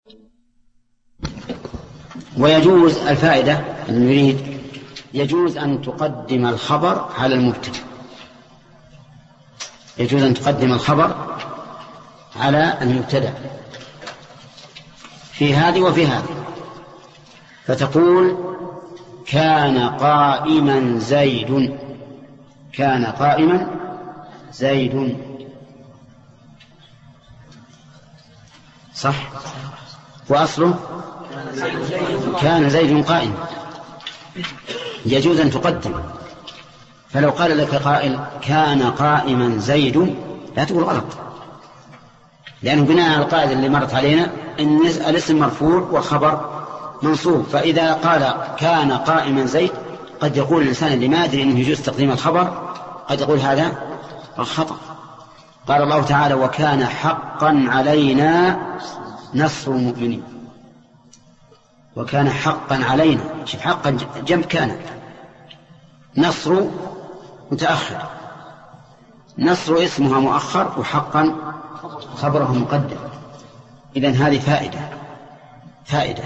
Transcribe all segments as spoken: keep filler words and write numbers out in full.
ويجوز الفائدة أن نريد يجوز أن تقدم الخبر على المبتدأ يجوز أن تقدم الخبر على المبتدأ في هذه وفي هذه، فتقول كان قائما زيد كان قائما زيد صح، وأصله كان زيد قائما. يجوز أن تقدم، فلو قال لك قائل كان قائما زيد لا تقول غلط، لأنه بناء على القاعدة اللي مرت علينا أن الاسم مرفوع والخبر منصوب، فإذا قال كان قائما زيد قد يقول الإنسان اللي ما يدري أنه يجوز تقديم الخبر قد يقول هذا خطأ. قال الله تعالى وكان حقا علينا نصر المؤمنين، وكان حقا علينا، شوف حقا جنب كان، نصر متأخر، نصر اسمها مؤخر وحقا خبره مقدم. إذن هذه فائدة فائدة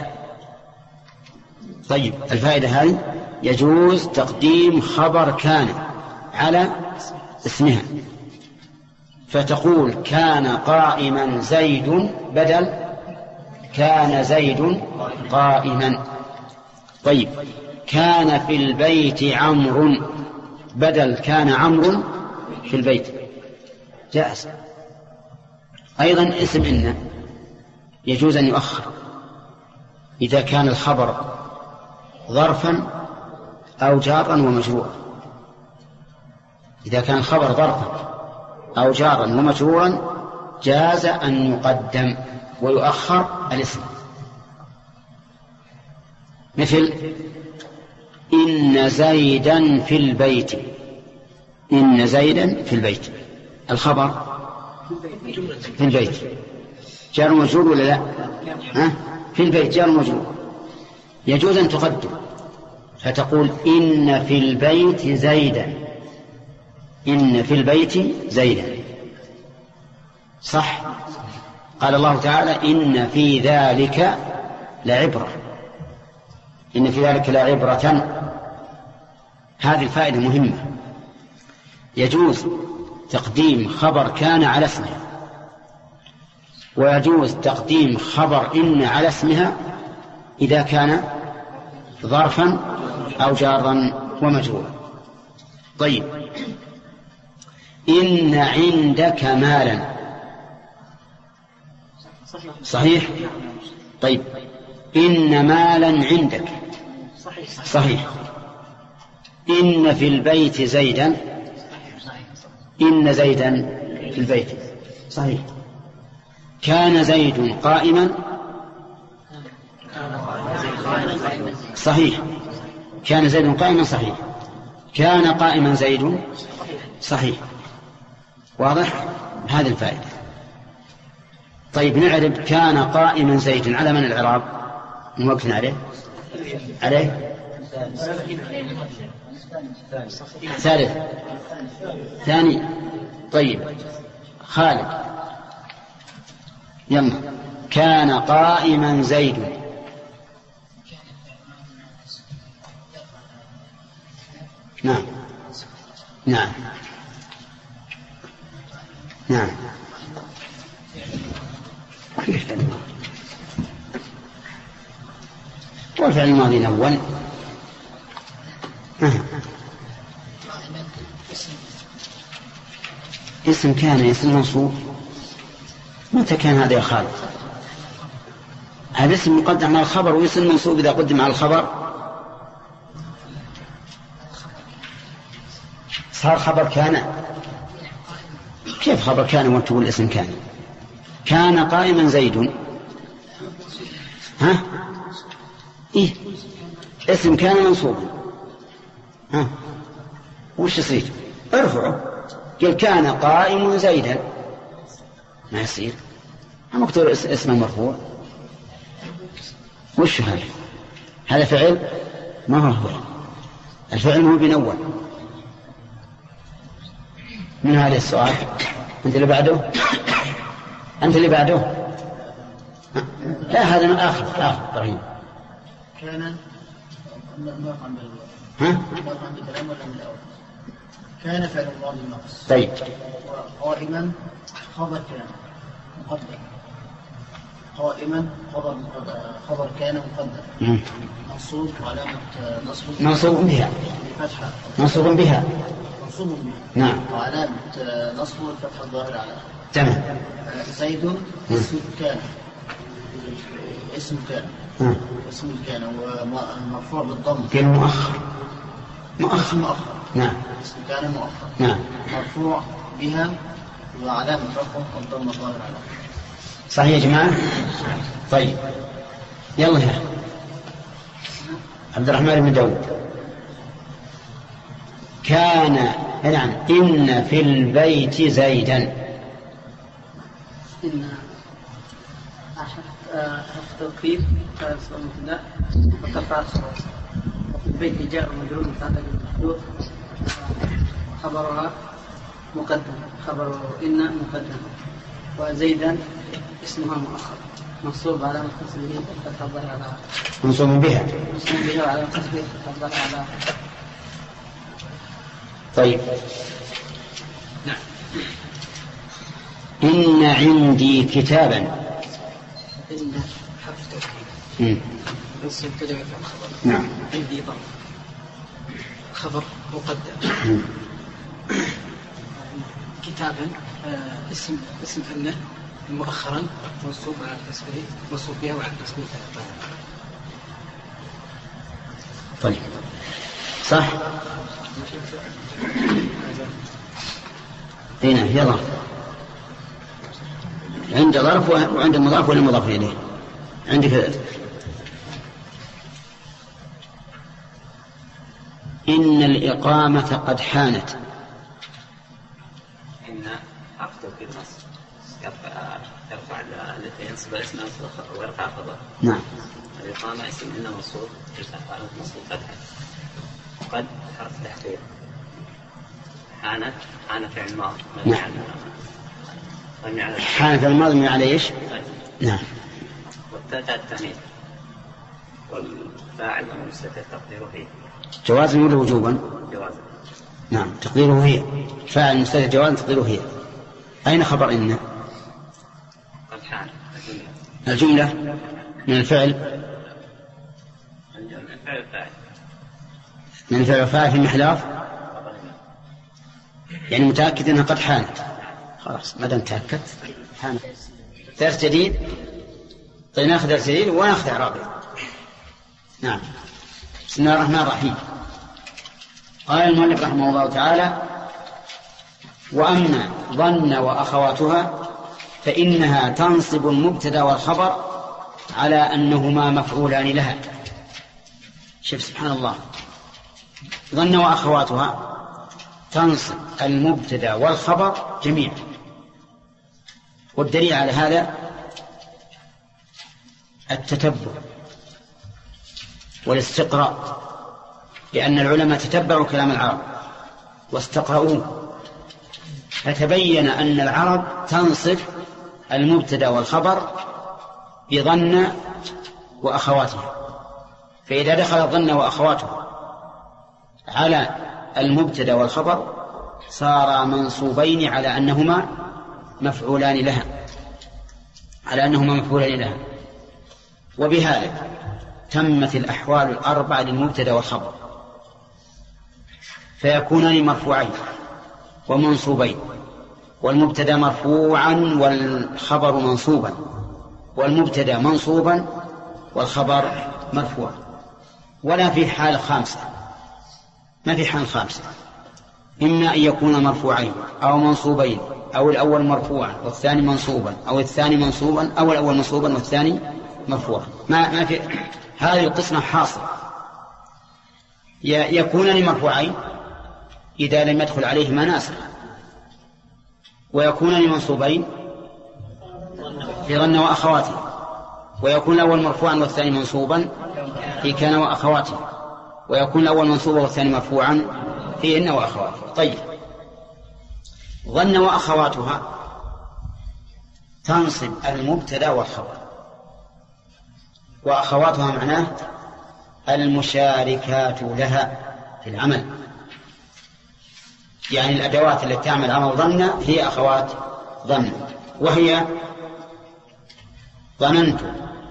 طيب الفائدة هذه يجوز تقديم خبر كان على اسمها، فتقول كان قائما زيد بدل كان زيد قائما. طيب كان في البيت عمرو بدل كان عمرو في البيت جائز. أيضا اسم إن يجوز أن يؤخر إذا كان الخبر ظرفا أو جارا ومجرورا، إذا كان الخبر ظرفا أو جارا ومجرورا جاز أن يقدم ويؤخر الاسم، مثل إن زيدا في البيت إن زيدا في البيت، الخبر في البيت جار ومجرور ولا لا؟ ها؟ في البيت جار ومجرور، يجوز أن تقدم فتقول إن في البيت زيدا إن في البيت زيدا صح. قال الله تعالى إن في ذلك لعبرة إن في ذلك لعبرة. هذه الفائدة مهمة. يجوز تقديم خبر كان على اسمها، ويجوز تقديم خبر إن على اسمها إذا كان ظرفا أو جارا ومجرورا. طيب إن عندك مالا صحيح. طيب إن مالا عندك صحيح. إن في البيت زيدا إن زيدا في البيت صحيح. كان زيد قائما صحيح. كان زيد قائما صحيح. كان قائما زيد صحيح. واضح هذه الفائدة. طيب نعرب كان قائما زيد على من الإعراب من وقتنا عليه عليه ثالث ثاني. طيب خالد يلا كان قائما زيد نعم نعم نعم والفعل الماضي الأول آه. اسم كان اسم منصوب. متى كان هذا يا خالد؟ هذا اسم مقدم على الخبر، واسم منصوب إذا قدم على الخبر صار خبر كان. كيف خبر كان وتقول اسم كان؟ كان قائما زيد ها إيه اسم كان منصوب ها وش يصير؟ ارفعه قل كان قائم زيدا ما يصير، ما مكتوب اسم مرفوع. وش هذا؟ هذا فعل ما هو فعل. الفعل هو بنول. من هذا السؤال؟ أنت اللي بعده أنت اللي بعده لا هذا من آخر آخر إبراهيم. كان ها؟ كان فعل الله النقص. طيب. قائما خبر كان مقدر. قائما خبر خبر كان مقدر. منصوب وعلامة نصبه منصوب بها. فتحة. منصوب بها. منصوب بها. نعم. وعلامة نصبه الفتحة الظاهرة على. تمام. زيد اسم كان. اسم كان. م. اسم كان ومرفوع بالضم. في المؤخر. مؤخر. مؤخر. نعم. اسم كان مؤخر. نعم. مرفوع بها وعلامة رفعه الضم الظاهر على. صحيح يا جماعة؟ طيب يلا يا عبد الرحمن بن داود. كان نعم إن في البيت زيدا. إن حرف توكيد اسم مبتدأ وترفع الخبر. وفي البيت جاء مجرور متعلق بالمحذوف خبرها مقدم. خبر إن مقدم. وزيدا اسمها مؤخر منصوب على متصله فتح الظاهر على. منصوب بها. منصوب بها وعلى متصله فتح الظاهر على. طيب. نعم. إن عندي كتابا. إن حرف توكيد. منصوب كلمة الخبر. نعم. عندي ضم خبر مقدم. كتابا آه اسم اسم فنه مؤخرا منصوب على التسويه منصوب بها وعلى التسويه. طيب صح. هنا يلا عند ظرف وعند مضاف ولا مضاف اليه. عندك إن الإقامة قد حانت. إن حرف توكيد نصب يرفع التي ينصب اسمه ويرفع خبر. نعم. الإقامة اسم إن منصوب يرفع منصوب فتحة. قد حرف تحقيق. حانت حان فعل ماضي. نعم. حان فعل ماضي على ايش؟ نعم. والتاء التأنيث والفاعل والمستتر تقديره هي. جوازا ولا وجوبا؟ جوازا. نعم تقديره هي. فاعل مستتر جوازا تقديره هي. أين خبر إن؟ قد حان الجملة من الفعل. الفعل فاعل. من الفعل فاعل في محلاف. يعني متأكد أنها قد حانت. خلاص ما دام تأكد حانت. درس جديد. طيب ناخذ درس جديد وناخذ إعرابه. نعم. بسم الله الرحمن الرحيم. قال المؤلف رحمه الله تعالى: وأما ظن وأخواتها فإنها تنصب المبتدأ والخبر على أنهما مفعولان لها. شوف سبحان الله. ظن وأخواتها تنصب المبتدأ والخبر جميعا. والدليل على هذا التتبع والاستقراء، لأن العلماء تتبعوا كلام العرب واستقرؤوه، فتبين أن العرب تنصب المبتدأ والخبر بظن وأخواتها. فإذا دخل ظن وأخواتها على المبتدأ والخبر صار منصوبين على أنهما مفعولان لها على أنهما مفعولان لها وبهذا تمت الأحوال الأربعة للمبتدأ والخبر، فيكونان مرفوعين ومنصوبين، والمبتدأ مرفوعا والخبر منصوبا، والمبتدأ منصوبا والخبر مرفوعا. ولا في حال خامسة، ما في حال خامسة، إما أن يكون مرفوعين أو منصوبين، أو الأول مرفوعا والثاني منصوبا، أو الثاني منصوبا أو الأول منصوبا والثاني مرفوعا. ما ما في هذه القسمة حاصلة. يكونان مرفوعين إذا لم يدخل عليهما ناسخ، ويكونان منصوبين في ظن وأخواته، ويكون الأول مرفوعا والثاني منصوبا في كان وأخواته، ويكون الأول منصوبا والثاني مرفوعا في إن وأخواته. طيب، ظن وأخواتها تنصب المبتدأ والخبر وأخواتها معناه المشاركات لها في العمل، يعني الأدوات التي تعمل عمل ظن هي أخوات ظن، وهي ظننت.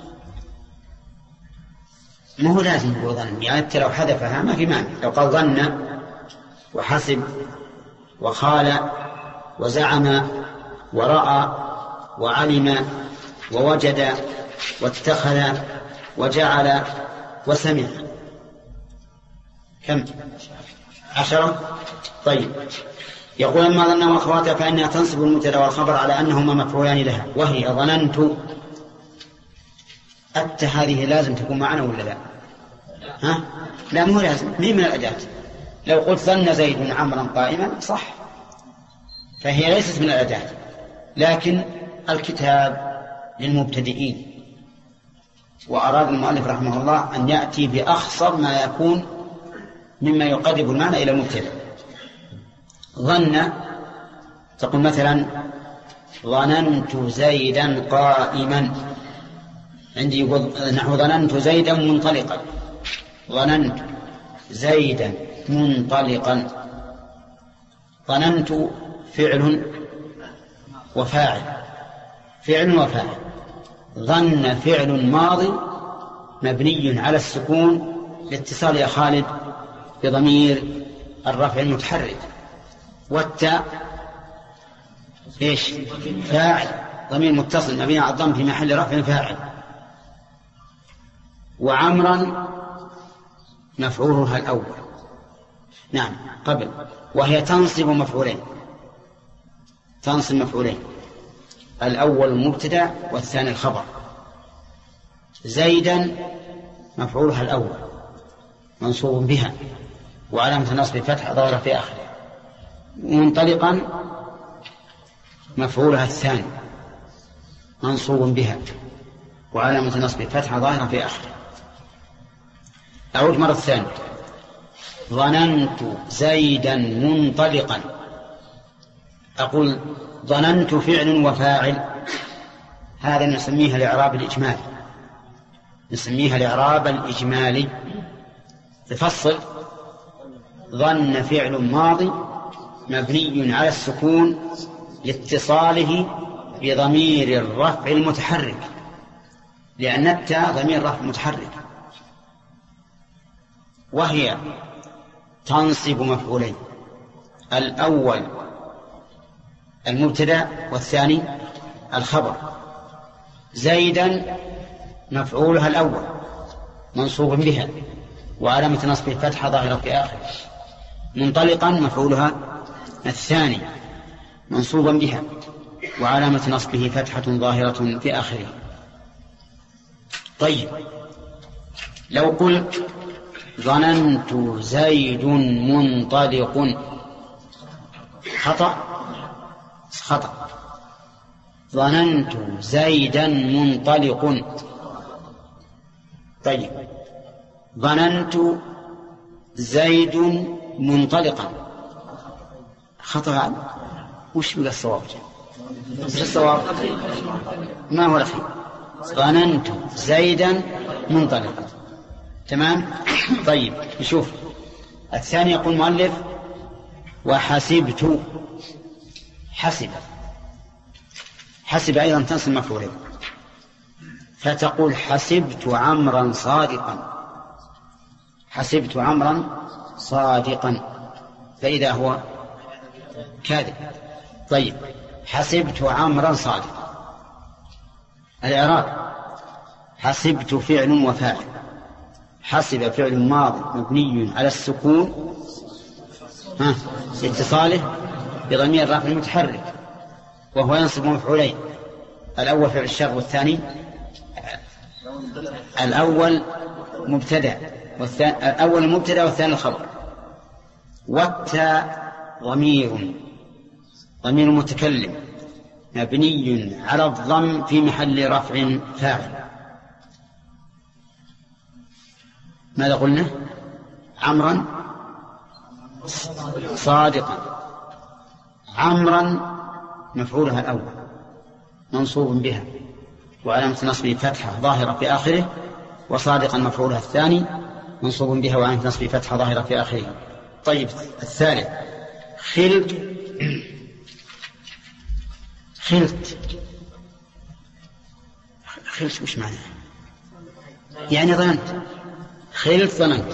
ما هو لازم يقول ظن، يعني أنت لو حذفها ما في معنى. لو قال ظن وحسب وخال وزعم ورأى وعلم ووجد واتخذ وجعل وسمع، كم؟ عشرة. طيب، يقول أما ظن وأخواتها فإنها تنصب المبتدأ والخبر على أنهما مفعولان لها، وهي ظننت. أت هذه لازم تكون معنا ولا لا؟ ها؟ لا، مو لازم، مين من الأداة. لو قلت ظن زيد عمرا قائما صح، فهي ليست من الأداة، لكن الكتاب للمبتدئين، وأراد المؤلف رحمه الله أن يأتي بأخصر ما يكون مما يقرب المعنى إلى المبتدأ. ظن تقول مثلا ظننت زيدا قائما، عندي يقول نحو ظننت زيدا منطلقا، ظننت زيدا منطلقا. ظننت فعل وفاعل، فعل وفاعل. ظن فعل ماضي مبني على السكون لاتصال يا خالد بضمير الرفع المتحرك، والتاء ايش؟ فاعل، ضمير متصل مبني على الضم في محل رفع فاعل. وعمرا مفعولها الأول، نعم قبل، وهي تنصب مفعولين، تنصب مفعولين، الأول المبتدأ والثاني الخبر. زيدا مفعولها الأول منصوب بها وعلامة النصب فتح ظاهرة في آخره. منطلقا مفعولها الثاني منصوب بها وعلامة النصب فتح ظاهرة في آخره. أعود مرة ثانية. ظننت زيدا منطلقا، أقول ظننت فعل وفاعل، هذا نسميها الإعراب الإجمالي، نسميها الإعراب الإجمالي. تفصل ظن فعل ماضي مبني على السكون لاتصاله بضمير الرفع المتحرك، لأن التاء ضمير رفع متحرك، وهي تنصب مفعولين، الأول المبتدأ والثاني الخبر. زيدا مفعولها الأول منصوب بها وعلامة نصب الفتحة ظاهرة في آخر. منطلقا مفعولها الثاني منصوبا بها وعلامة نصبه فتحة ظاهرة في آخره. طيب، لو قلت ظننت زيد منطلق، خطأ خطأ. ظننت زيدا منطلق. طيب، ظننت زيد منطلقا، خطأ. وش بقى الصواب؟ وش الصواب؟ ما هو الأخير؟ ظننت زيدا منطلقا، تمام. طيب نشوف الثاني. يقول المؤلف وحسبت. حسب، حسب أيضا تنصب مفعولين، فتقول حسبت عمرا صادقا، حسبت عمرا صادقا، فإذا هو كاذب. طيب، حسبت عمرا صادقا. الإعراب حسبت فعل وفاعل، حسب فعل ماضي مبني على السكون ها اتصاله بضمير الرفع المتحرك، وهو ينصب مفعولين، الأول فعل الشر والثاني الأول مبتدأ والثاني الأول المبتدأ والثاني الخبر. والتاء ضمير ضمير متكلم مبني على الضم في محل رفع فاعل. ماذا قلنا؟ عمرا صادقا. عمرا مفعولها الأول منصوب بها وعلامة نصبه فتحة ظاهرة في آخره وصادقا مفعولها الثاني منصوب بها وعلامة نصبه فتحة ظاهرة في آخره. طيب الثالث خلت. خلت خلت وش معناه؟ يعني ظننت. خلت ظننت.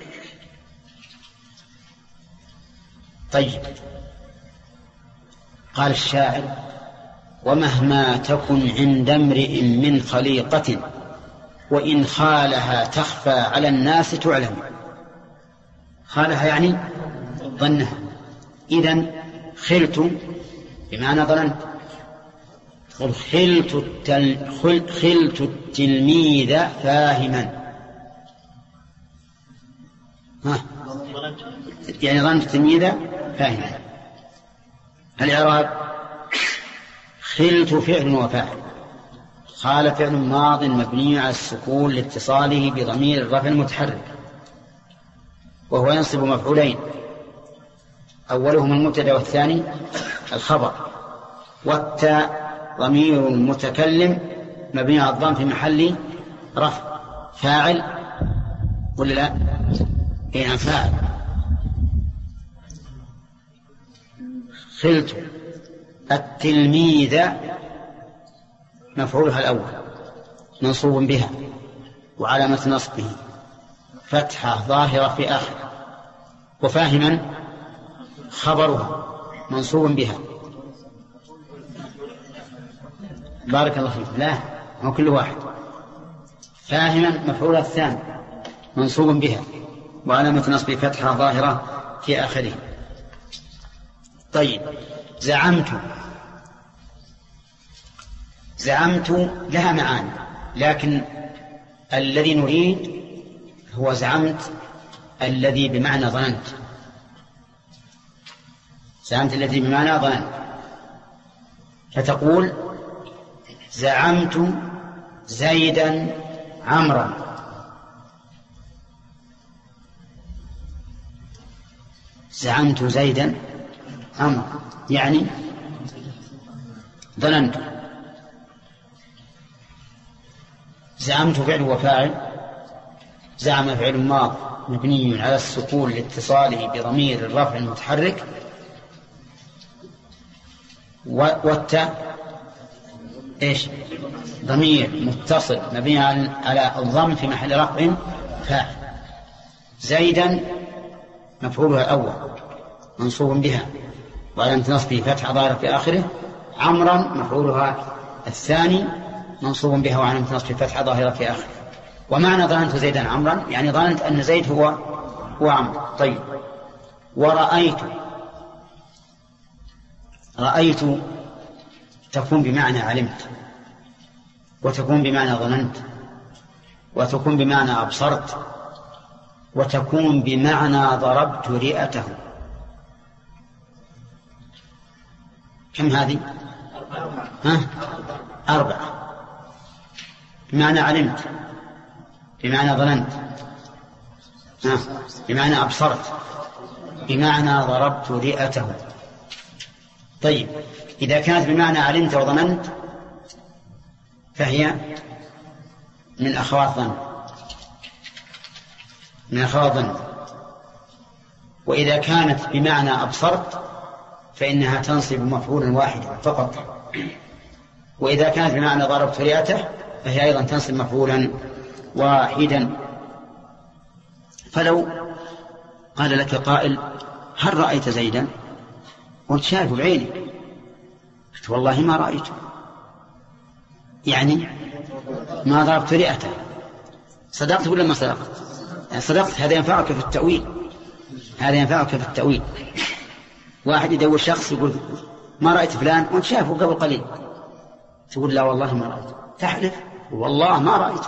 طيب قال الشاعر ومهما تكن عند امرئ من خليقة وإن خالها تخفى على الناس تعلم. خالها يعني ظنها. إذن خلت بمعنى ظننت. خلت التل... خل... خلت التلميذ فاهما. ها. يعني ظننت التلميذ فاهما. الإعراب خلت فعل وفاعل. خال فعل ماض مبني على السكون لاتصاله بضمير الرفع المتحرك وهو ينصب مفعولين أولهما المبتدأ والثاني الخبر. والتاء ضمير المتكلم مبني على الضم في محل رفع فاعل ولا لا؟ إيه فاعل. خلت التلميذ مفعولها الأول منصوب بها وعلامة نصبه فتحة ظاهرة في آخر. وفاهما خبرها منصوب بها. بارك الله فيك. لا هو كل واحد. فاهما مفعولها الثاني منصوب بها وعلامة نصبه فتحة ظاهرة في آخره. طيب زعمت. زعمت لها معاني لكن الذي نريد هو زعمت الذي بمعنى ظننت. زعمت الذي بمعنى ظننت فتقول زعمت زيدا عمرا. زعمت زيدا عمرا يعني ظننت. زعمت فعل وفاعل. زعم فعل ماض مبني على السكون لاتصاله بضمير الرفع المتحرك والتاء ايش ضمير متصل مبني على الضم في محل رفع فاعل. زيدا مفعولها الأول منصوب بها وعلامة نصبه فتحة ظاهرة في آخره. عمرا مفعولها الثاني منصوب بها وعلامة نصبه فتحة ظاهرة في آخره. ومعنى ظننت زيدا عمرا يعني ظننت أن زيد هو هو عمرو. طيب ورأيت. رأيت تكون بمعنى علمت وتكون بمعنى ظننت وتكون بمعنى أبصرت وتكون بمعنى ضربت رئته. كم هذه؟ ها؟ أربعة. بمعنى علمت بمعنى ظننت ها؟ بمعنى أبصرت بمعنى ضربت رئته. طيب إذا كانت بمعنى علمت وظننت فهي من أخوات ظن من أخوات ظن. وإذا كانت بمعنى أبصرت فإنها تنصب مفعولا واحدا فقط. وإذا كانت بمعنى ضربت رئته فهي أيضا تنصب مفعولا واحدا. فلو قال لك قائل هل رأيت زيدا؟ وانت شايفه بعينك. قلت والله ما رأيته يعني ما ضربت رئته. صدقت ولا ما صدقت؟ يعني صدقت. هذا ينفعك في التأويل. هذا ينفعك في التأويل. واحد يدور شخص يقول ما رأيت فلان وانت شايفه قبل قليل تقول لا والله ما رأيته. تحلف والله ما رأيته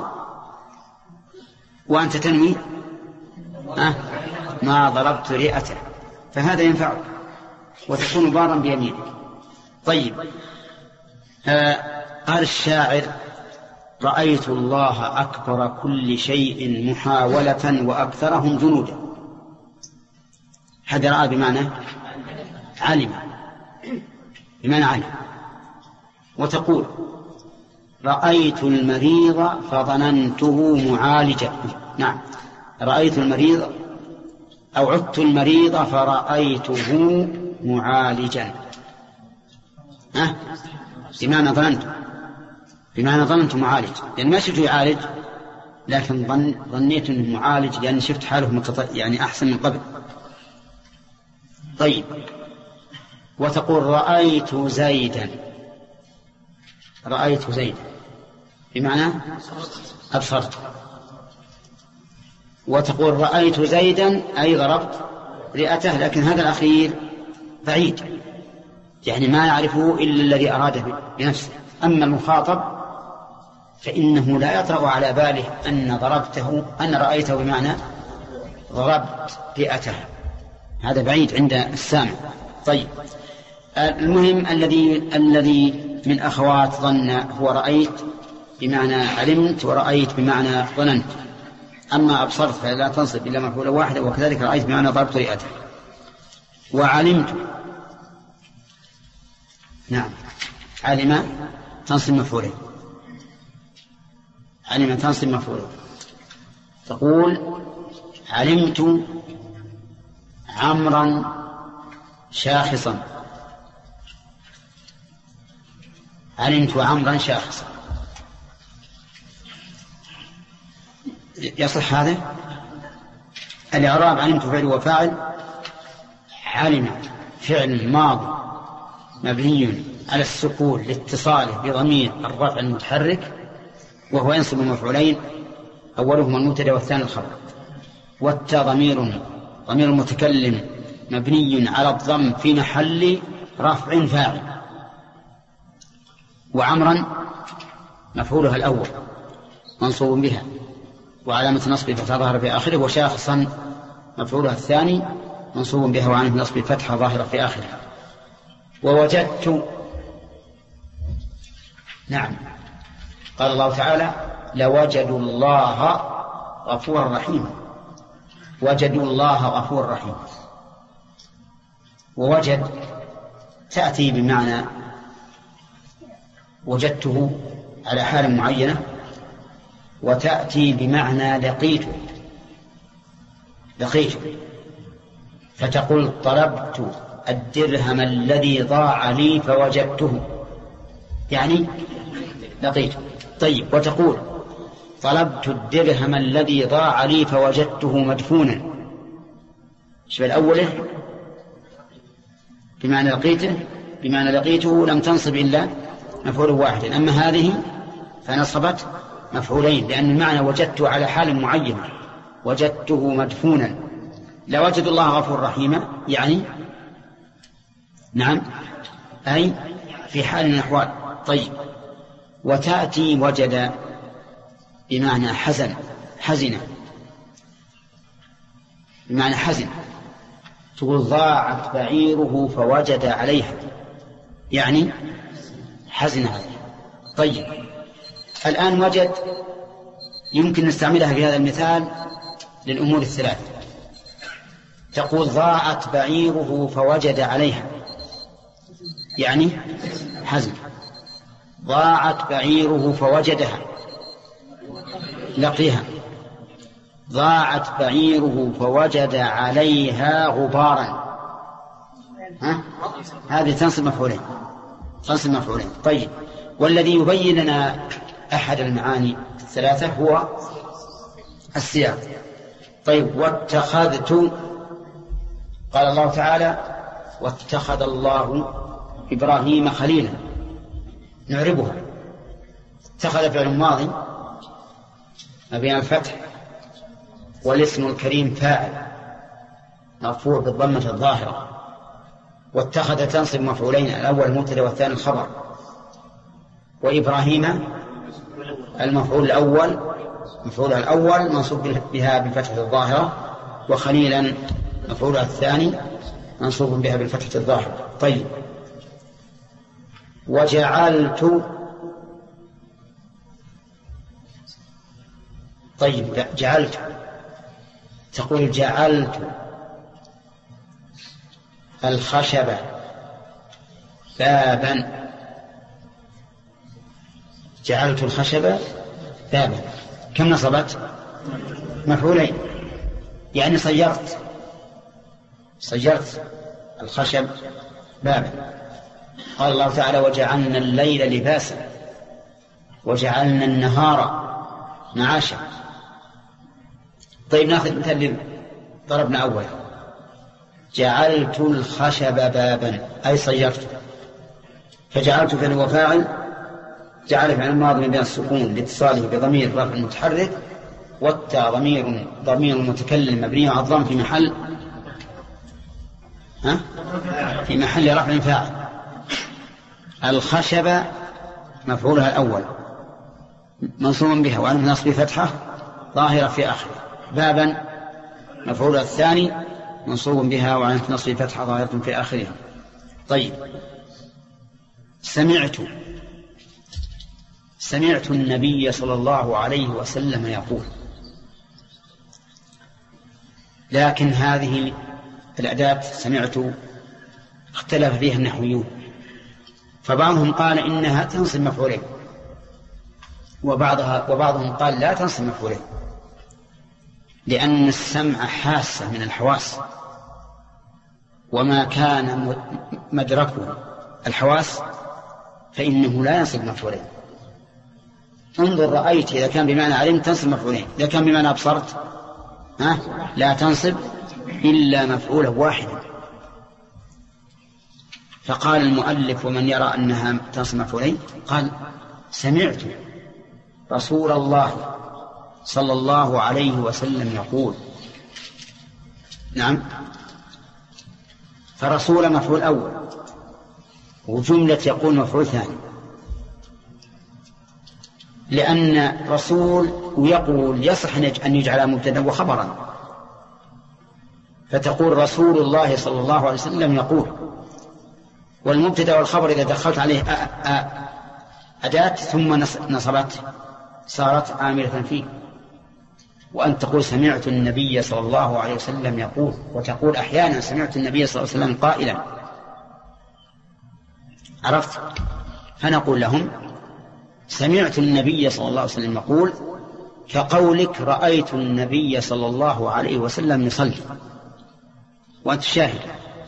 وأنت تنوي أه ما ضربت رئته. فهذا ينفعك وتكون بارا بيمينك. طيب آه قال الشاعر رأيت الله أكبر كل شيء محاولة وأكثرهم جنودا. هذا رأى بمعنى علم بمعنى علم. وتقول رأيت المريض فظننته معالجا. نعم، رأيت المريض أو عدت المريض فرأيته معالجا. ها؟ بمعنى ظننت بمعنى ظننت معالج، يعني ما شفته يعالج، لكن ظن ظنيت أنه معالج لأن شفت حاله متط... يعني أحسن من قبل. طيب، وتقول رأيت زيدا، رأيت زيدا بمعنى أبصرت. وتقول رأيت زيدا أي ضربت رئته، لكن هذا الأخير بعيد، يعني ما يعرفه إلا الذي أراده بنفسه. أما المخاطب فإنه لا يطرأ على باله أن ضربته أن رأيته بمعنى ضربت رئته، هذا بعيد عند السامع. طيب، المهم الذي الذي من أخوات ظن هو رأيت بمعنى علمت، ورأيت بمعنى ظننت. أما أبصرت فلا تنصب إلا مفعولا واحدا، وكذلك رأيت بمعنى ضربت رئته. وعلمت، نعم، علم تنصب مفعولين، علم تنصب مفعولين. تقول علمت عمرا شاخصا، علمت عمرا شاخصا، يصح هذا؟ الإعراب علمت فعل وفاعل، علم فعل ماضي مبني على السكون لاتصاله بضمير الرفع المتحرك، وهو ينصب مفعولين، أولهما المبتدأ والثاني الخبر. والتاء ضمير ضمير المتكلم مبني على الضم في محل رفع فاعل. وعمرا مفعولها الأول منصوب بها وعلامة نصب فتحة ظاهرة في آخره، وشاخصا مفعولها الثاني منصوب بها وعلامة نصب فتحة ظاهرة في آخره. ووجدت، نعم، قال الله تعالى لوجدوا الله غفورا رحيما، وجدوا الله غفورا رحيما. ووجد تأتي بمعنى وجدته على حال معينة، وتأتي بمعنى لقيته لقيته فتقول طلبت الدرهم الذي ضاع لي فوجدته، يعني لقيته. طيب، وتقول طلبت الدرهم الذي ضاع لي فوجدته مدفونا، شبه الأول بمعنى لقيته بمعنى لقيته لم تنصب إلا مفعول واحد. أما هذه فنصبت مفعولين، لأن المعنى وجدت على حال معين، وجدته مدفونا. لوجد الله غفور رحيما، يعني نعم أي في حال من الأحوال. طيب، وتأتي وجد بمعنى حزن حزن بمعنى حزن، تقول ضاعت بعيره فوجد عليها، يعني حزن عليها. طيب، الآن وجد يمكن نستعملها في هذا المثال للأمور الثلاث. تقول ضاعت بعيره فوجد عليها، يعني حزن. ضاعت بعيره فوجدها، لقيها. ضاعت بعيره فوجد عليها غبارا، ها؟ هذه تنصب مفعولين تنصب مفعولين. طيب، والذي يبين لنا أحد المعاني الثلاثة هو السياق. طيب، واتخذت، قال الله تعالى واتخذ الله إبراهيم خليلا، نعربها. اتخذ فعل ماضي مبني على الفتح، والاسم الكريم فاعل مرفوع بالضمة الظاهرة. واتخذ تنصب مفعولين، الأول مبتدأ والثاني الخبر. وإبراهيم المفعول الأول مفعولها الأول منصوب بها بالفتحة الظاهرة، وخليلا مفعولها الثاني منصوب بها بالفتحة الظاهرة. طيب، وجعلت، طيب جعلت، تقول جعلت الخشب بابا، جعلت الخشب بابا كم نصبت؟ مفعولين، يعني صيرت صيرت الخشب بابا. قال الله تعالى وجعلنا الليل لباسا وجعلنا النهار معاشا. طيب ناخذ مثال ضربنا أول، جعلت الخشب بابا أي صيرت، فجعلت فعل وفاعل، جعل فعل الماضي بين السكون لاتصاله بضمير رفع متحرك، والتاء ضمير ضمير متكلم مبني على الضم في محل ها في محل رفع فاعل. الخشب مفعولها الأول منصوب بها وعلامة نصب فتحة ظاهرة في آخره. بابا مفعولها الثاني منصوب بها وعلامة نصب فتحة ظاهرة في آخرها. طيب سمعت سمعت النبي صلى الله عليه وسلم يقول، لكن هذه الأداة سمعت اختلف فيها النحويون، فبعضهم قال إنها تنصب مفعولين وبعضها وبعضهم قال لا تنصب مفعولين، لأن السمع حاسة من الحواس، وما كان مدركه الحواس فإنه لا ينصب مفعولين. انظر رأيت إذا كان بمعنى علمت تنصب مفعولين، إذا كان بمعنى أبصرت ها لا تنصب إلا مفعولا واحدا. فقال المؤلف ومن يرى أنها تنصب مفعولين قال سمعت رسول الله صلى الله عليه وسلم يقول. نعم، فرسول مفعول أول وجملة يقول مفعول ثاني، لأن رسول ويقول يصح أن يجعل مبتدأ وخبرا، فتقول رسول الله صلى الله عليه وسلم يقول، والمبتدأ والخبر إذا دخلت عليه أداة ثم نصبت صارت عاملة فيه. وأن تقول سمعت النبي صلى الله عليه وسلم يقول، وتقول أحيانا سمعت النبي صلى الله عليه وسلم قائلا، عرفت؟ فنقول لهم سمعت النبي صلى الله عليه وسلم يقول كقولك رأيت النبي صلى الله عليه وسلم يصلي وأنت شاهد.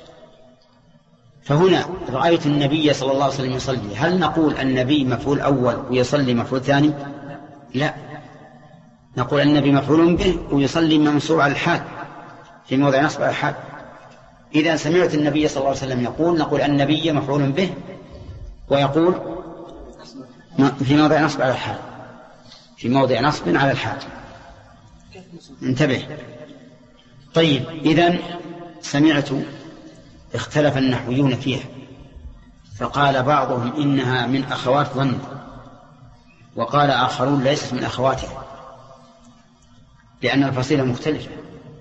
فهنا رأيت النبي صلى الله عليه وسلم يصلي، هل نقول النبي مفعول أول ويصلي مفعول ثاني؟ لا، نقول النبي مفعول به ويصلي منصوب على الحال في موضع نصب على الحال. إذا سمعت النبي صلى الله عليه وسلم يقول نقول النبي مفعول به ويقول في موضع نصب على الحال في موضع نصب على الحال. انتبه. طيب إذن سمعت اختلف النحويون فيها، فقال بعضهم إنها من أخوات ظن، وقال آخرون ليست من أخواتها لأن الفصيلة مختلفة،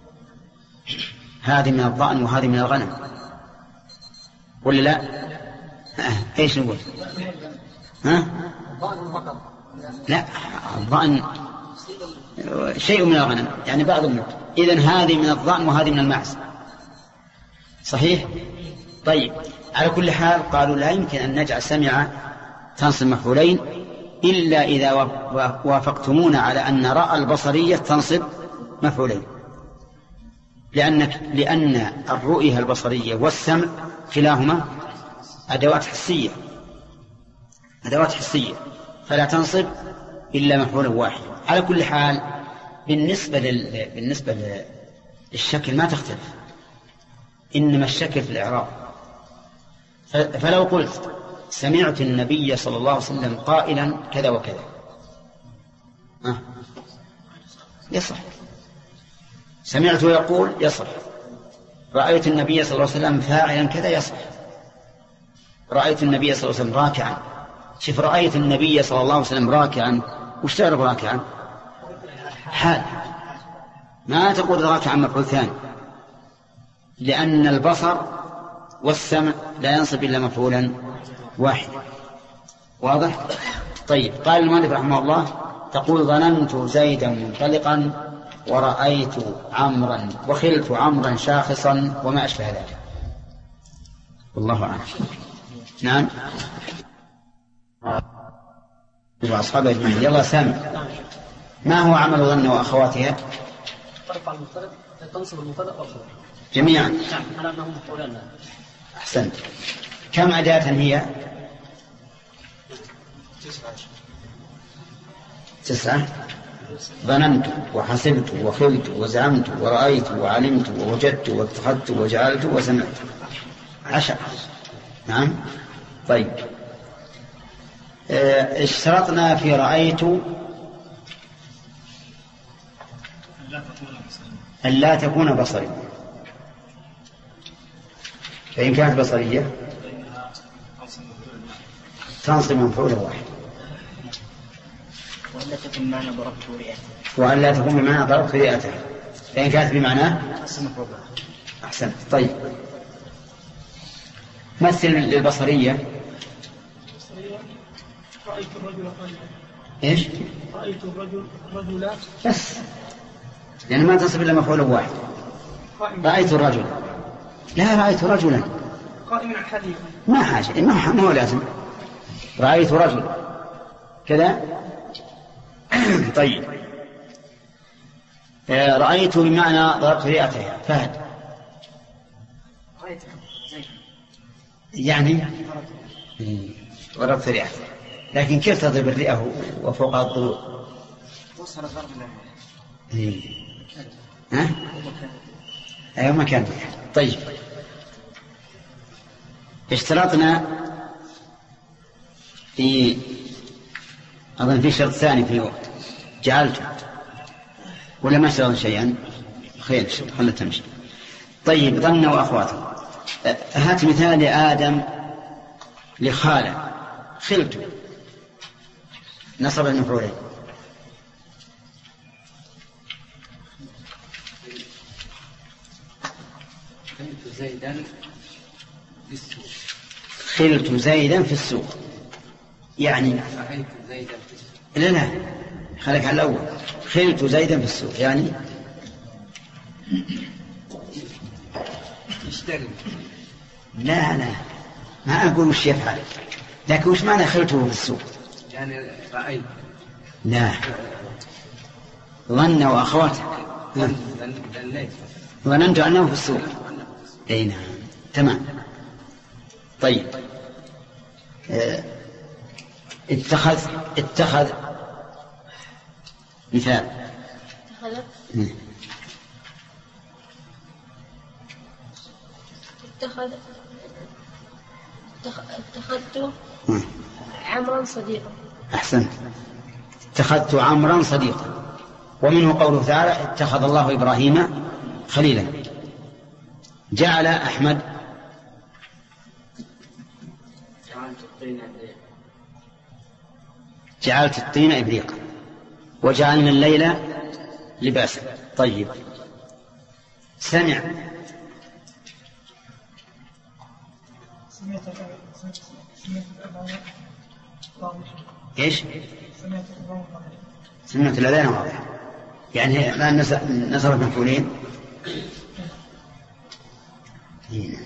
هذه من الضأن وهذه من الغنم، ولا لا؟ ايش نقول؟ ها؟ لا، الضأن شيء من الغنم يعني بعض الموت. إذن هذه من الضأن وهذه من المعز، صحيح؟ طيب على كل حال قالوا لا يمكن أن نجعل سمع تنصب مفعولين إلا إذا وافقتمونا على أن رأى البصرية تنصب مفعولين، لأنك لأن الرؤية البصرية والسمع كلاهما أدوات حسية أدوات حسية فلا تنصب إلا مفعولا واحد. على كل حال بالنسبة لل... بالنسبة للشكل ما تختلف، إنما الشكل في الإعراب. ف... فلو قلت سمعت النبي صلى الله عليه وسلم قائلا كذا وكذا أه. يصح، سمعت يقول يصح، رأيت النبي صلى الله عليه وسلم فاعلا كذا يصح، رأيت النبي صلى الله عليه وسلم راكعا. شوف رأيت النبي صلى الله عليه وسلم راكعا، وش تعرف راكعا؟ حال، ما تقول راكعا مفعول ثاني، لأن البصر والسمع لا ينصب إلا مفعولا واحد. واضح؟ طيب قال المؤلف رحمه الله تقول ظننت زيدا منطلقا ورأيت عمرا وخلت عمرا شاخصا وما أشبه ذلك. والله أعلم. نعم. وأصحابه أجمعين. يلا سامع. ما هو عمل ظن وأخواتها؟ ترفع المبتدأ تنصب المبتدأ والخبر جميعا. نعم على أنهم مفعولان. أحسنت. كم أداة هي؟ تسعة. ظننت وحسبت وخلت وزعمت ورأيت وعلمت ووجدت واتخذت وجعلت وسمعت. عشر. نعم. طيب اشترطنا في رأيت أن لا تكون بصرية، فإن كانت بصرية تنصب مفعولا واحد، وأن لا تكون بمعنى ضربت رئته، وأن لا تكون بمعنى ضربت رئته، فإن كانت بمعنى أحسن. طيب مثل للبصرية. رأيت الرجل قائما. إيش؟ رأيت الرجل رجلا بس، لأن ما تنصب إلا مفعول واحد. رأيت الرجل، لا رأيت رجلا قائما حديثا، ما حاجة، ما هو لازم. رأيت رجل كذا. طيب رأيت بمعنى ضربت رئته. فهد رأيت يعني ضربت رئته، لكن كيف تضرب الرئة وفوقها الضلوع؟ وصل ضرب له. ها؟ أي مكان. طيب اشترطنا في أظن في شرط ثاني في الوقت جعلته ولا ما اشترط شيئا؟ خير خلنا تمشي. طيب ظن وأخواته. هات مثال لآدم لخالة خلته نصب المفعولين. خلت زيدا بالسوق. خلت زيدا في السوق يعني رأيت زيدا في السوق. لا لا خليك على الأول. خلت زيدا في السوق يعني يشتري. لا لا ما أقول وش يفعل، لكن وش معنى خلته في السوق؟ يعني رأيت. لا ظن وأخواته. ظنيت ظننت أنه في السوق. أي نعم تمام. طيب اه اتخذ اتخذ مثال. اتخذ اتخذت عمرا صديقا. أحسنت. اتخذت عمرا صديقا. ومنه قوله تعالى اتخذ الله إبراهيم خليلا. جعل أحمد جعلت الطين إبريقا وجعلنا الليل لباسا. طيب سمع إيش؟ سمعت الأذان واضح يعني الآن نصرت مفعولين. هي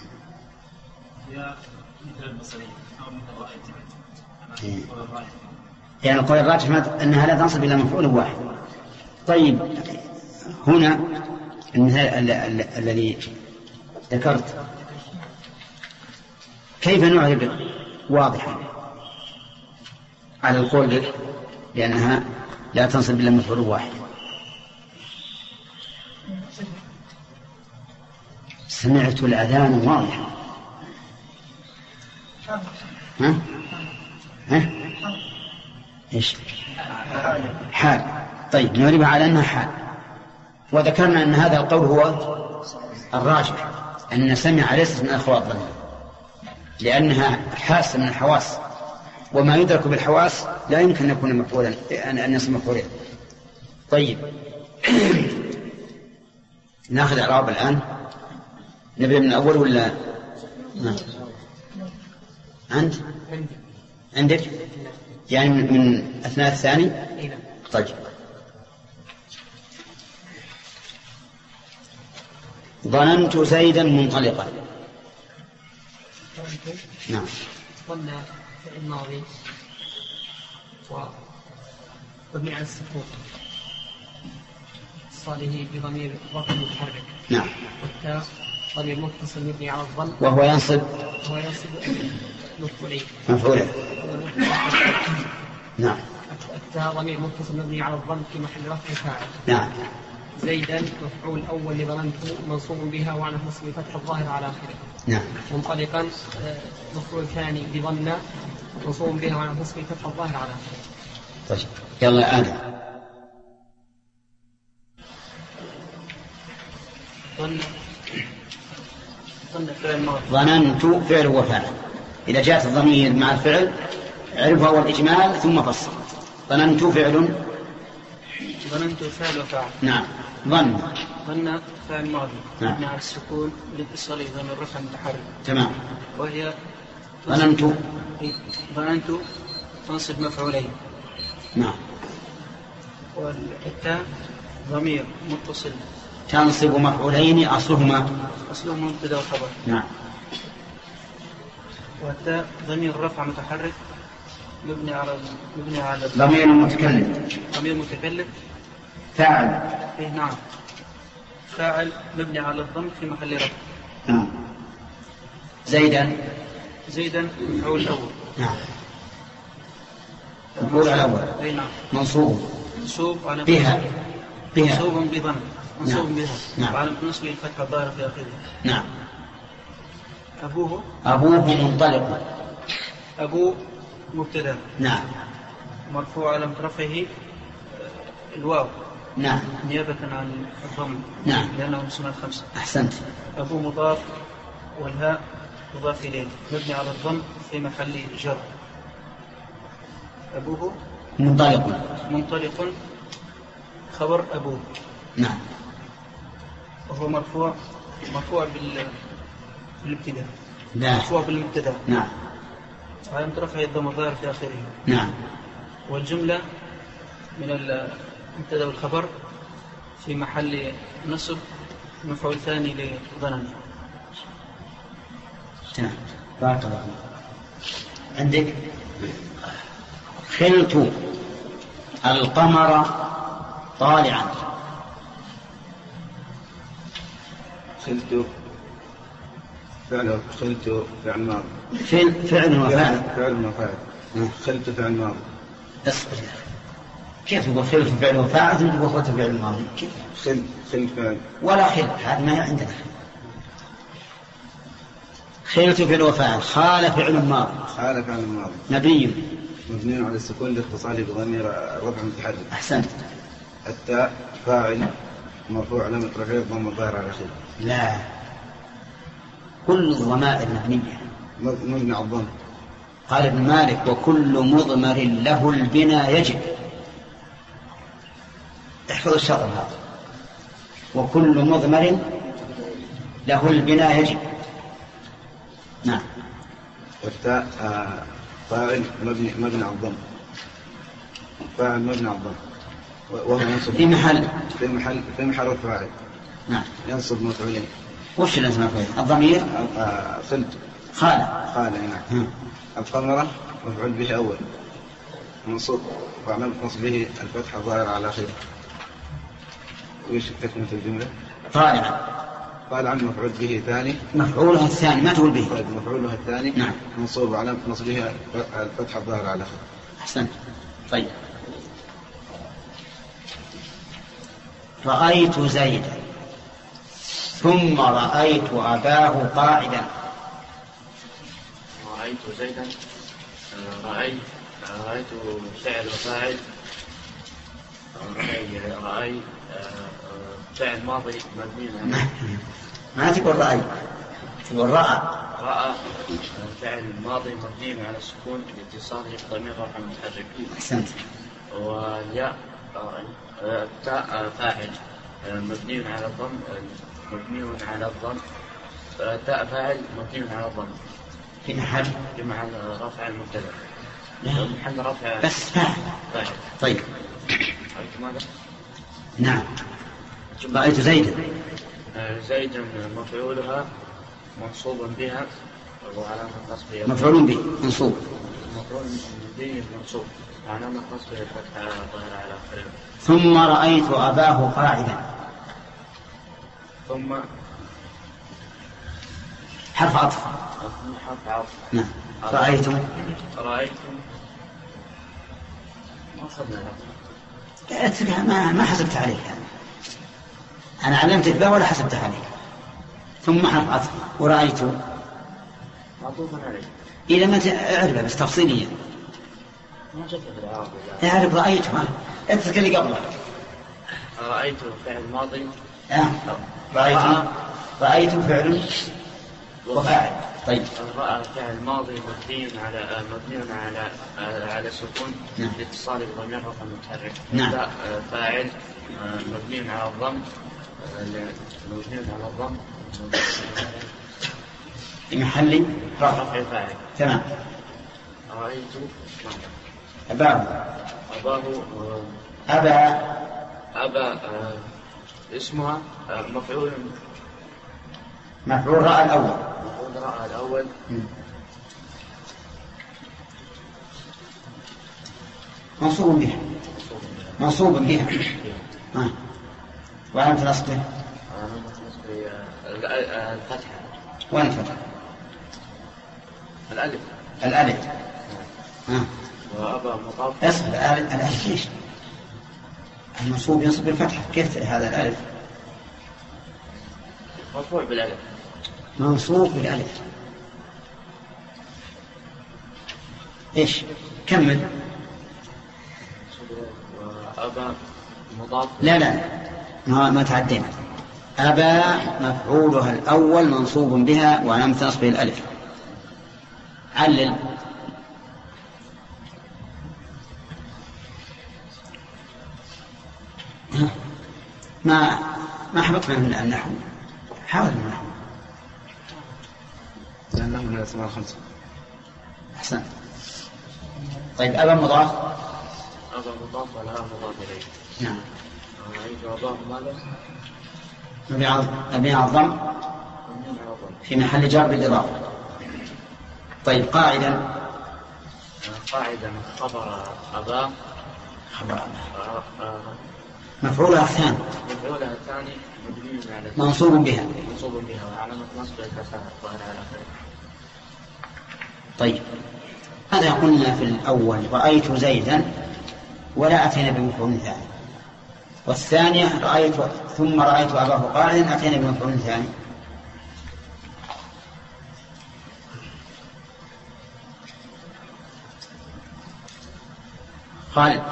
مثل البصرية أو مثل رأيت يعني القول الراجح أنها لا تنصب إلا مفعول واحد. طيب هنا المثال الذي ذكرت كيف نعرب واضحا على القول لأنها لا تنصب إلا مفعول واحد؟ سمعت الأذان واضحا. ها؟ ها؟ إيش؟ حال. طيب نعربها على أنها حال. وذكرنا أن هذا القول هو الراجح أن سمع ليست من أخوات ظنه لأنها حاسة من الحواس، وما يدرك بالحواس لا يمكن أن يكون مفعولا أن يصير مفعولا. طيب ناخذ إعراب الآن. نبدأ من الأول ولا ما؟ عند عندك يعني من أثناء الثاني. طيب ظننت زيدا منطلقا. نعم. ظن في الماضي و مبني على السكون اتصاله بضمير ضمير متحرك. نعم. والتاء ضمير متصل مبني على الظن وهو ينصب وهو ينصب مفعولين. مفعولين. نعم. التاء ضمير متصل مبني على الظن في محل رفع فاعل. نعم. زيدا مفعول أول لظننت منصوب بها وعلى نصب فتح الظاهر على آخره. نعم. منطلقا مفعول ثاني لظن منصوب بها وعلى نصب فتح الظاهر على آخره. طيب يلا آدم. ظن ظن فعل ماضي. ظننت فعل وفاعل. إذا جاءت الضمير مع الفعل عرفها أول إجمال ثم فصل. ظننت فعل. ظننت فعل وفاعل. نعم. ظن. ظن فعل ماضي. نعم. مع السكون لاتصاله بضمير الرفع المتحرك. تمام. وهي ظننت. ظننت تنصب مفعولين. نعم. والتاء ضمير متصل تنصب مفعولين أصلهما أصله مبتدأ وخبر. نعم. والتاء ضمير رفع متحرك مبني على مبني على ضمير متكلم. ضمير متكلم فاعل. إيه نعم. فاعل مبني على الضم في محل رفع. نعم. زيدا. زيدا مفعول الأول. نعم. مفعول الأول. إيه نعم. منصوب. منصوب على بها. بها. منصوب بضم. منصوب نعم. بها. نعم. وعلى نصبه الفتح الظاهر في آخره. نعم. أبوه. أبوه منطلق. أبوه مبتدأ. نعم. مرفوع على رفعه الواو. نعم. نيابة عن الضم. نعم. لأنه اسمها الخمسة. أحسنت. أبو مضاف والهاء مضاف إليه مبني على الضم في محل جر. أبوه منطلق. منطلق خبر أبوه. نعم. وهو مرفوع مرفوع بال بالابتداء. لا. مرفوع بالمبتدأ. نعم. علامة رفعه الضم الظاهر في آخره. نعم. والجملة من المبتدأ والخبر في محل نصب مفعول ثاني لظنن. تمام. بارك الله عندك. خلت القمر طالعا. خلت فعل خلت فعل ماضي. فعل فعل وفاعل. فعل وفاعل. خلت فعل ماضي. اصبر يا أخي. كيف تقول خلت فعل وفاعل ثم تقول خلت فعل ماضي؟ كيف؟ خلت خلت فعل. ولا خلت هذا ما عندنا. خلت فعل وفاعل. خال فعل ماضي. خال فعل ماضي. نبي مبني على السكون لاتصاله بضمير الرفع المتحرك. أحسنت. التاء فاعل مرفوع علامة رفعه الضم الظاهر على آخره. لا. كل الضمائر مبنية. مبني على الضم. قال ابن مالك وكل مضمر له البنا يجب. احفظ الشطر هذا. وكل مضمر له البنا يجب. نعم. والتاء فاعل مبني مبني على الضم. فاعل مبني على الضم وهو ينصب في محل في محل في محل فاعل. نعم. ينصب مفعولين. وش اللي اسمه فاعل؟ الضمير. خلت. خال. خال نعم. القمرة مفعول به أول منصوب وعلامة نصبه الفتحة ظاهرة على آخره. وش تكملة الجملة؟ طالعا. طالعا مفعول به ثاني. مفعولها الثاني ما تقول به. طيب مفعولها الثاني. نعم. منصوب وعلامة نصبه الفتحة ظاهرة على آخره. أحسنت. طيب. رأيت زيدا ثم رأيت أباه قاعدا. رأيت زيدا. رأيت رأيت فعل وفاعل. رأيت فعل ماضي مبني على ما تقول رأي تقول رأى. رأى فعل ماضي مبني على السكون لاتصاله بضمير رفع متحرك. أحسنت. والياء تاء فاعل مبني على الضم مبني على الضم. تاء فاعل مبني على الضم في محل في محل رفع المبتدأ. لا. محل رفع بس فاعل. فاعل. طيب. رأيت ماذا؟ نعم. رأيت زيدا. زيدا مفعولها منصوب بها وعلامة نصبها مفعول به منصوب مفعول به منصوب علامة نصبه الفتحة الظاهرة على آخره. ثم رأيت أباه قاعدا. ثم حرف عطف. ثم حرف عطف. نعم. رأيت رأيت ما أخذنا لا ما ما حسبت عليك يعني. أنا علمتك به ولا حسبت عليك. ثم حرف عطف ورأيت معطوف عليه. إذا ما تعرفه بس تفصيليا. ما جت بالعربي. اعرف رأيت ما اترك اللي قبله. رأيت فعل ماضي. آه. رأيت رأيت فعل وفاعل. طيب. رأى فعل ماضي مبني على مبني على على سكون لاتصال بضمير رقم متحرك. نعم. فاعل مبني على الضم مبني على الضم في محل رفع فاعل. تمام. رأيت أباه. أباه أبا أبا اسمها مفعول مفعول رأى الأول. مفعول رأى الأول. منصوب بها. منصوب بها. آه. وعلامة نصبه الفتحة. وين الفتحة؟ الألف. الألف. آه. وأبا مضاف. اصبر الألف الألف ليش؟ المنصوب ينصب بالفتحة كيف هذا الألف؟ مرفوع بالألف. منصوب بالألف. إيش؟ كمل. وأبا مضاف. لا لا ما, ما تعدينا. أبا مفعولها الأول منصوب بها وعلامة نصبه الألف. علل. ما ما حبطنا من النحو. حاول من النحو. لأنه من الأسماء الخمسة. أحسن. طيب أبا مضاف. أبا مضاف ولا مضاف إليه. نعم. رأيت أباه ماذا؟ أبي عظم في محل جر بالإضافة. طيب قاعدة. قاعدة خبر أبا. خبر أبا مفعولها الثاني. مفعولها الثاني مبني على منصوب بها. منصوب بها وعلامة نصبه الفتحة الظاهرة على آخره. طيب هذا قلنا في الأول رأيت زيدا ولا أتينا بمفعول ثاني. والثانية رأيت ثم رأيت أباه قاعدا أتينا بمفعول ثاني. قال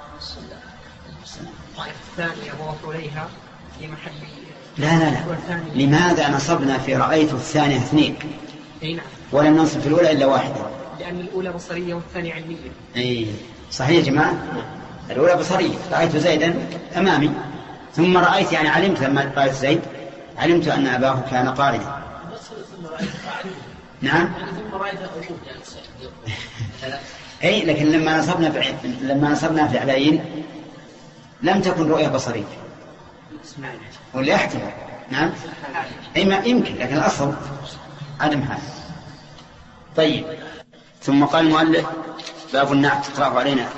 الثانية وضعت إليها في محل. لا لا لا لماذا نصبنا في رأيت الثانية اثنين ولم ننصب في الأولى إلا واحدة؟ لأن الأولى بصرية والثانية علمية. أي صحيح يا جماعة. الأولى بصرية رأيت زيدا أمامي ثم رأيت يعني علمت لما رأيت زيد علمت أن أباه كان قاعدا. نعم. أي لكن لما نصبنا في لما نصبنا في عليين لم تكن رؤية بصرية ولا يحتمل. نعم. أي ما يمكن لكن الأصل عدم حال. طيب ثم قال المؤلف باب النعت تقرأه علينا.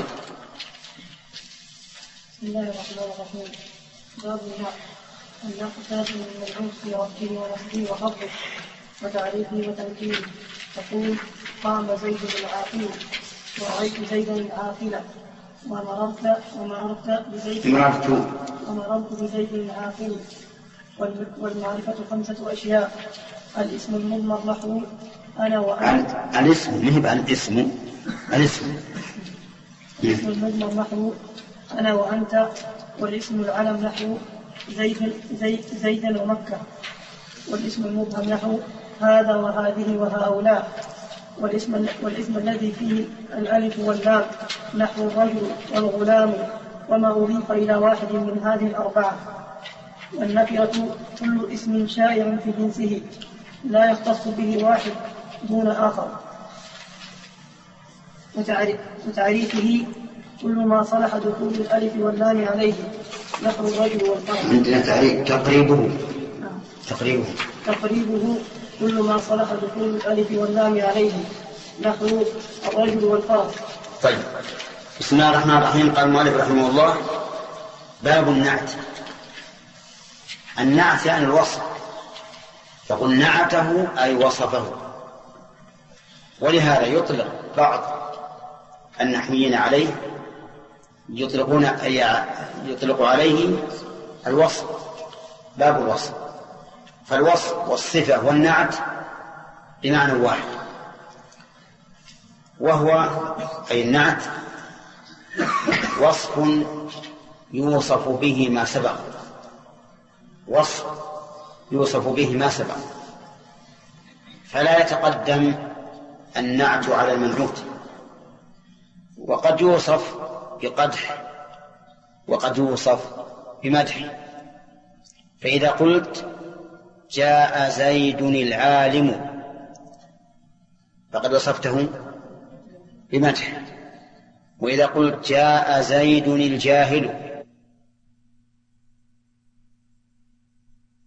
بسم الله الرحمن الرحيم. باب النعت. النعت تابع من العنف في رفعه ونصبه وخفضه وتعريفه وتنكيره. تقول قام زيد العاقل ورأيت زيدا العاقل ومررت ومررت بزيد مررت ومررت بزيد العاقل. والمعرفة خمسة أشياء. الاسم المضمر نحو أنا وأنت. الاسم مهب الاسم الاسم الاسم المضمر نحو أنا وأنت. والاسم العلم نحو زيد زيد زيدا ومكة. والاسم المبهم نحو هذا وهذه وهؤلاء. والاسم, والاسم الذي فيه الألف واللام نحو الرجل والغلام وما أضيف إلى واحد من هذه الأربعة. والنكرة كل اسم شائع في جنسه لا يختص به واحد دون آخر. وتعريفه كل ما صلح دخول الألف واللام عليه نحو الرجل والفرد. عندنا تعريف تقريبه. تقريبه تقريبه كل ما صلح دخول الألف واللام عليه نحو الرجل والفرس. طيب، بسم الله الرحمن الرحيم. قال المؤلف رحمه الله: باب النعت. النعت يعني الوصف، فقل نعته أي وصفه. ولهذا يطلق بعض النحويين عليه يطلقون أي يطلق عليه الوصف، باب الوصف. فالوصف والصفة والنعت بمعنى واحد، وهو أي النعت وصف يوصف به ما سبق، وصف يوصف به ما سبق، فلا يتقدم النعت على المنعوت. وقد يوصف بقدح وقد يوصف بمدح. فإذا قلت جاء زيد العالم فقد وصفته بمدح، وإذا قلت جاء زيد الجاهل